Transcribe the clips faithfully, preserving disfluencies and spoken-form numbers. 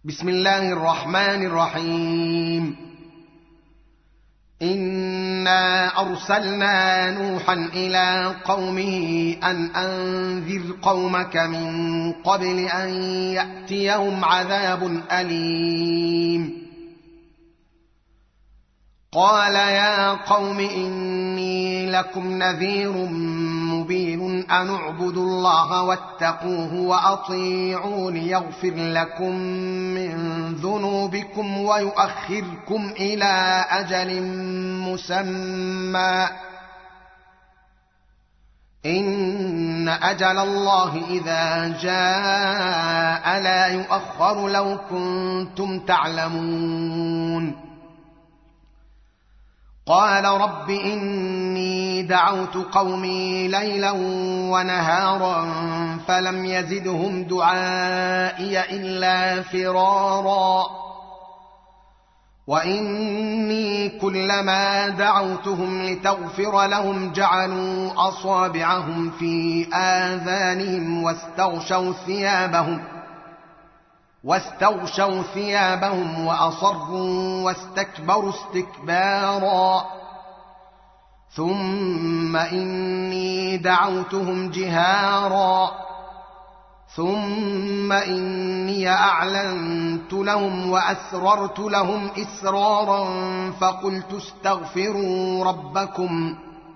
بسم الله الرحمن الرحيم إنا أرسلنا نوحا إلى قومه أن أنذر قومك من قبل أن يأتيهم عذاب أليم قال يا قوم إني لكم نذير مبين أن اعبدوا الله واتقوه وأطيعون يغفر لكم من ذنوبكم ويؤخركم إلى أجل مسمى إن أجل الله إذا جاء لا يؤخر لو كنتم تعلمون قال رب إني دعوت قومي ليلا ونهارا فلم يزدهم دعائي إلا فرارا وإني كلما دعوتهم لتغفر لهم جعلوا أصابعهم في آذانهم واستغشوا ثيابهم واستغشوا ثيابهم وأصروا واستكبروا استكبارا ثم إني دعوتهم جهارا ثم إني أعلنت لهم وأسررت لهم إسرارا فقلت استغفروا ربكم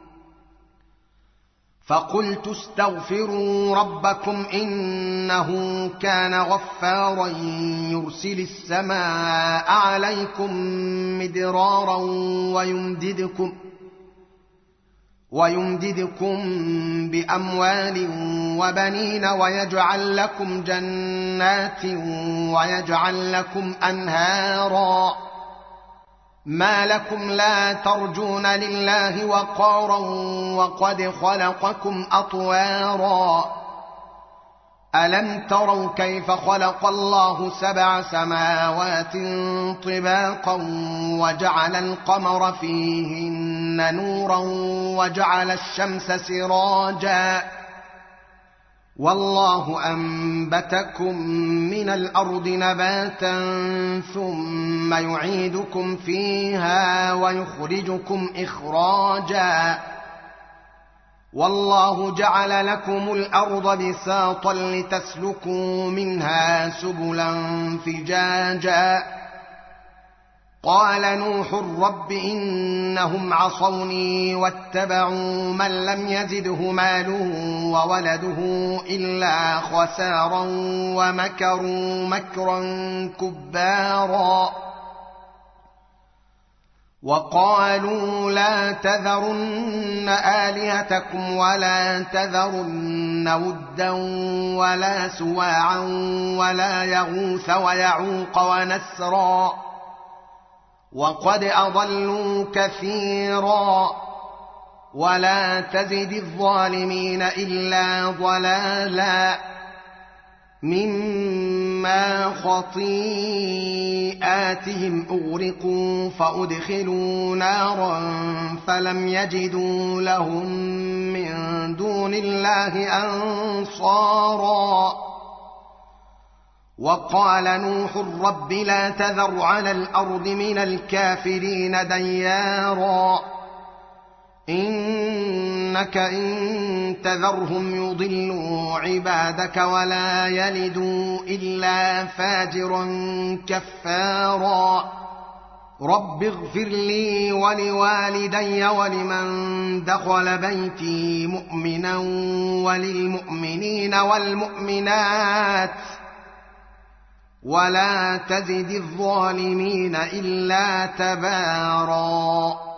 فقلت استغفروا ربكم إنه كان غفارا يرسل السماء عليكم مدرارا ويمددكم ويمددكم بأموال وبنين ويجعل لكم جنات ويجعل لكم أنهارا ما لكم لا ترجون لله وقارا وقد خلقكم أطوارا ألم تروا كيف خلق الله سبع سماوات طباقا وجعل القمر فيهن نورا وجعل الشمس سراجا والله أنبتكم من الأرض نباتا ثم يعيدكم فيها ويخرجكم إخراجا والله جعل لكم الأرض بساطا لتسلكوا منها سبلا فجاجا قال نوح رب إنهم عصوني واتبعوا من لم يزده ماله وولده إلا خسارا ومكروا مكرا كبارا وقالوا لا تذرن آلهتكم ولا تذرن ودا ولا سواعا ولا يغوث ويعوق ونسرا وقد أضلوا كثيرا ولا تزد الظالمين إلا ضلالا مما خطيئاتهم أغرقوا فأدخلوا نارا فلم يجدوا لهم من دون الله أنصارا وقال نوح رب لا تذر على الأرض من الكافرين ديارا إنك إن تذرهم يضلوا عبادك ولا يلدوا إلا فاجرا كفارا رب اغفر لي ولوالدي ولمن دخل بيتي مؤمنا وللمؤمنين والمؤمنات ولا تزد الظالمين إلا تباراً